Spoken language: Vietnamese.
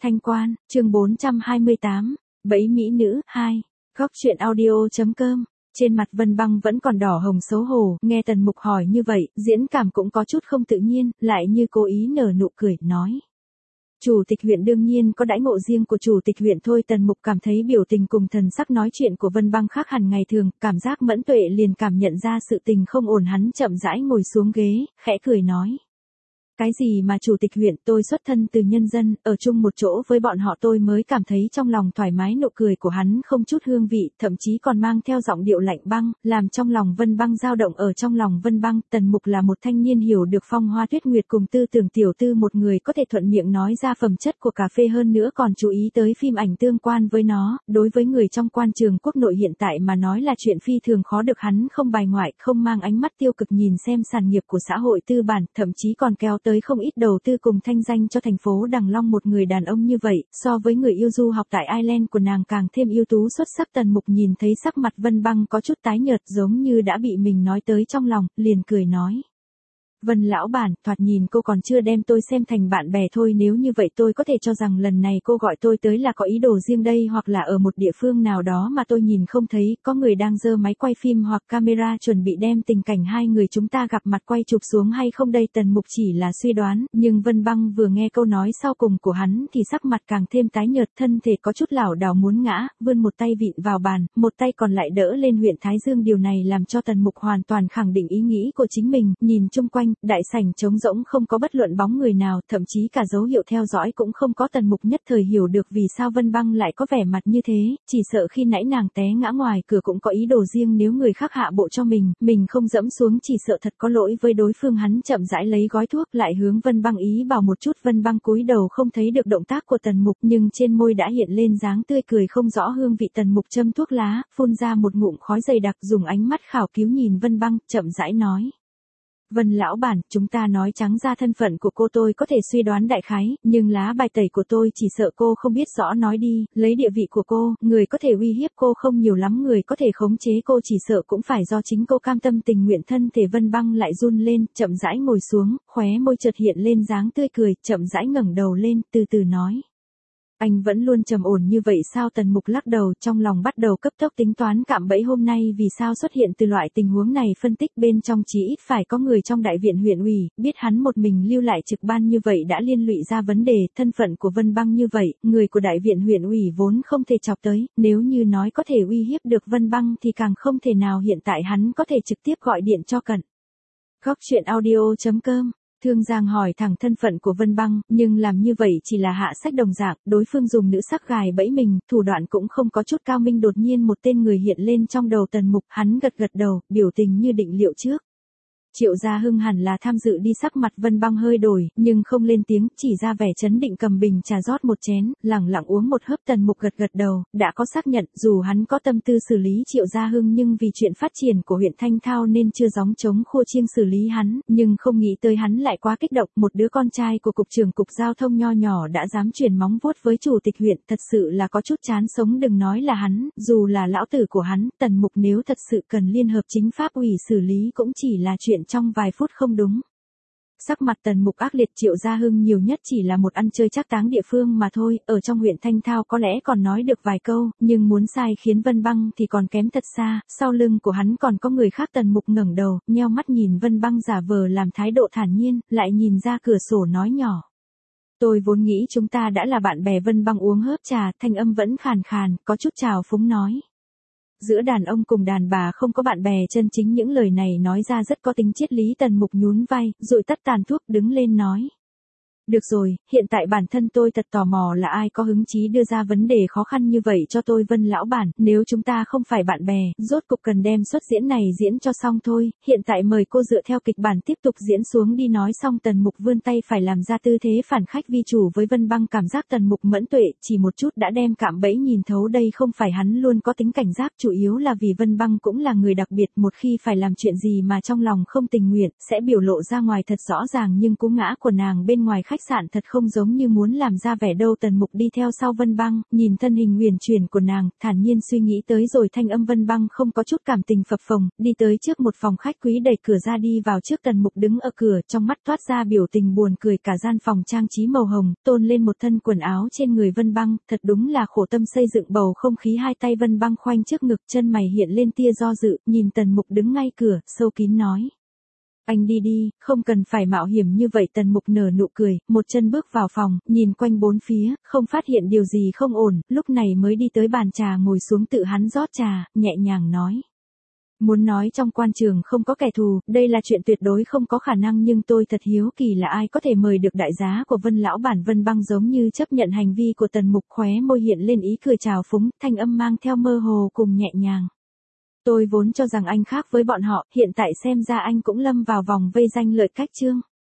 Thanh Quan, chương 428, Bẫy Mỹ Nữ, 2. Góc truyện audio.com. Trên mặt Vân Băng vẫn còn đỏ hồng xấu hổ, nghe Tần Mục hỏi như vậy, diễn cảm cũng có chút không tự nhiên, lại như cố ý nở nụ cười, nói. Chủ tịch huyện đương nhiên có đãi ngộ riêng của chủ tịch huyện thôi. Tần Mục cảm thấy biểu tình cùng thần sắc nói chuyện của Vân Băng khác hẳn ngày thường, cảm giác mẫn tuệ liền cảm nhận ra sự tình không ổn. Hắn chậm rãi ngồi xuống ghế, khẽ cười nói. Cái gì mà chủ tịch huyện, tôi xuất thân từ nhân dân, ở chung một chỗ với bọn họ tôi mới cảm thấy trong lòng thoải mái. Nụ cười của hắn không chút hương vị, thậm chí còn mang theo giọng điệu lạnh băng, làm trong lòng Vân Băng dao động. Ở trong lòng Vân Băng, Tần Mục là một thanh niên hiểu được phong hoa tuyết nguyệt cùng tư tưởng tiểu tư, một người có thể thuận miệng nói ra phẩm chất của cà phê, hơn nữa còn chú ý tới phim ảnh tương quan với nó. Đối với người trong quan trường quốc nội hiện tại mà nói là chuyện phi thường khó được. Hắn không bài ngoại, không mang ánh mắt tiêu cực nhìn xem sản nghiệp của xã hội tư bản, thậm chí còn kéo tới không ít đầu tư cùng thanh danh cho thành phố Đằng Long. Một người đàn ông như vậy, so với người yêu du học tại Ireland của nàng càng thêm ưu tú xuất sắc. Tần Mục nhìn thấy sắc mặt Vân Băng có chút tái nhợt, giống như đã bị mình nói tới trong lòng, liền cười nói. Vân lão bản, thoạt nhìn cô còn chưa đem tôi xem thành bạn bè thôi. Nếu như vậy tôi có thể cho rằng lần này cô gọi tôi tới là có ý đồ riêng đây, hoặc là ở một địa phương nào đó mà tôi nhìn không thấy, có người đang giơ máy quay phim hoặc camera chuẩn bị đem tình cảnh hai người chúng ta gặp mặt quay chụp xuống hay không đây. Tần Mục chỉ là suy đoán, nhưng Vân Băng vừa nghe câu nói sau cùng của hắn thì sắc mặt càng thêm tái nhợt, thân thể có chút lảo đảo muốn ngã, vươn một tay vịn vào bàn, một tay còn lại đỡ lên huyện thái dương. Điều này làm cho Tần Mục hoàn toàn khẳng định ý nghĩ của chính mình, nhìn chung quanh, đại sảnh trống rỗng, không có bất luận bóng người nào, thậm chí cả dấu hiệu theo dõi cũng không có. Tần Mục nhất thời hiểu được vì sao Vân Băng lại có vẻ mặt như thế, chỉ sợ khi nãy nàng té ngã ngoài cửa cũng có ý đồ riêng. Nếu người khác hạ bộ cho mình không dẫm xuống chỉ sợ thật có lỗi với đối phương. Hắn chậm rãi lấy gói thuốc lại hướng Vân Băng ý bảo một chút. Vân Băng cúi đầu không thấy được động tác của Tần Mục, nhưng trên môi đã hiện lên dáng tươi cười không rõ hương vị. Tần Mục châm thuốc lá, phun ra một ngụm khói dày đặc, dùng ánh mắt khảo cứu nhìn Vân Băng, chậm rãi nói. Vân lão bản, chúng ta nói trắng ra thân phận của cô tôi có thể suy đoán đại khái, nhưng lá bài tẩy của tôi chỉ sợ cô không biết rõ. Nói đi, lấy địa vị của cô, người có thể uy hiếp cô không nhiều lắm, người có thể khống chế cô chỉ sợ cũng phải do chính cô cam tâm tình nguyện. Thân thể Vân Băng lại run lên, chậm rãi ngồi xuống, khóe môi chợt hiện lên dáng tươi cười, chậm rãi ngẩng đầu lên, từ từ nói. Anh vẫn luôn trầm ổn như vậy sao? Tần Mục lắc đầu, trong lòng bắt đầu cấp tốc tính toán cạm bẫy hôm nay vì sao xuất hiện từ loại tình huống này. Phân tích bên trong chí ít phải có người trong đại viện huyện ủy, biết hắn một mình lưu lại trực ban như vậy đã liên lụy ra vấn đề. Thân phận của Vân Băng như vậy, người của đại viện huyện ủy vốn không thể chọc tới, nếu như nói có thể uy hiếp được Vân Băng thì càng không thể nào. Hiện tại hắn có thể trực tiếp gọi điện cho Cận. Góc truyện audio.com. Thương Giang hỏi thẳng thân phận của Vân Băng, nhưng làm như vậy chỉ là hạ sách đồng dạng, đối phương dùng nữ sắc gài bẫy mình, thủ đoạn cũng không có chút cao minh. Đột nhiên một tên người hiện lên trong đầu Tần Mục, hắn gật gật đầu, biểu tình như định liệu trước. Triệu Gia Hưng hẳn là tham dự đi. Sắc mặt Vân Băng hơi đổi, nhưng không lên tiếng, chỉ ra vẻ chấn định cầm bình trà rót một chén, lẳng lặng uống một hớp. Tần Mục gật gật đầu, đã có xác nhận, dù hắn có tâm tư xử lý Triệu Gia Hưng nhưng vì chuyện phát triển của huyện Thanh Thao nên chưa gióng trống khua chiêng xử lý hắn, nhưng không nghĩ tới hắn lại quá kích động. Một đứa con trai của cục trưởng cục giao thông nho nhỏ đã dám truyền móng vuốt với chủ tịch huyện, thật sự là có chút chán sống. Đừng nói là hắn, dù là lão tử của hắn, Tần Mục nếu thật sự cần liên hợp chính pháp ủy xử lý cũng chỉ là chuyện trong vài phút không đúng. Sắc mặt Tần Mục ác liệt. Triệu Gia Hưng nhiều nhất chỉ là một ăn chơi trác táng địa phương mà thôi, ở trong huyện Thanh Thao có lẽ còn nói được vài câu, nhưng muốn sai khiến Vân Băng thì còn kém thật xa. Sau lưng của hắn còn có người khác. Tần Mục ngẩng đầu, nheo mắt nhìn Vân Băng giả vờ làm thái độ thản nhiên, lại nhìn ra cửa sổ nói nhỏ. Tôi vốn nghĩ chúng ta đã là bạn bè. Vân Băng uống hớp trà, thanh âm vẫn khàn khàn, có chút trào phúng nói. Giữa đàn ông cùng đàn bà không có bạn bè chân chính, những lời này nói ra rất có tính triết lý. Tần Mục nhún vai, rồi tắt tàn thuốc, đứng lên nói. Được rồi, hiện tại bản thân tôi thật tò mò là ai có hứng chí đưa ra vấn đề khó khăn như vậy cho tôi. Vân lão bản, nếu chúng ta không phải bạn bè, rốt cục cần đem suất diễn này diễn cho xong thôi. Hiện tại mời cô dựa theo kịch bản tiếp tục diễn xuống đi. Nói xong Tần Mục vươn tay phải làm ra tư thế phản khách vi chủ với Vân Băng. Cảm giác Tần Mục mẫn tuệ, chỉ một chút đã đem cạm bẫy nhìn thấu. Đây không phải hắn luôn có tính cảnh giác, chủ yếu là vì Vân Băng cũng là người đặc biệt, một khi phải làm chuyện gì mà trong lòng không tình nguyện, sẽ biểu lộ ra ngoài thật rõ ràng. Nhưng cú ngã của nàng bên ngoài khách sạn thật không giống như muốn làm ra vẻ đâu. Tần Mục đi theo sau Vân Băng, nhìn thân hình uyển chuyển của nàng, thản nhiên suy nghĩ tới rồi thanh âm Vân Băng không có chút cảm tình phập phồng, đi tới trước một phòng khách quý đẩy cửa ra đi vào trước. Tần Mục đứng ở cửa, trong mắt toát ra biểu tình buồn cười. Cả gian phòng trang trí màu hồng, tôn lên một thân quần áo trên người Vân Băng, thật đúng là khổ tâm xây dựng bầu không khí. Hai tay Vân Băng khoanh trước ngực, chân mày hiện lên tia do dự, nhìn Tần Mục đứng ngay cửa, sâu kín nói. Anh đi đi, không cần phải mạo hiểm như vậy. Tần Mục nở nụ cười, một chân bước vào phòng, nhìn quanh bốn phía, không phát hiện điều gì không ổn, lúc này mới đi tới bàn trà ngồi xuống tự hắn rót trà, nhẹ nhàng nói. Muốn nói trong quan trường không có kẻ thù, đây là chuyện tuyệt đối không có khả năng, nhưng tôi thật hiếu kỳ là ai có thể mời được đại giá của Vân lão bản. Vân Băng giống như chấp nhận hành vi của Tần Mục, khóe môi hiện lên ý cười trào phúng, thanh âm mang theo mơ hồ cùng nhẹ nhàng. Tôi vốn cho rằng anh khác với bọn họ, hiện tại xem ra anh cũng lâm vào vòng vây danh lợi cách chương.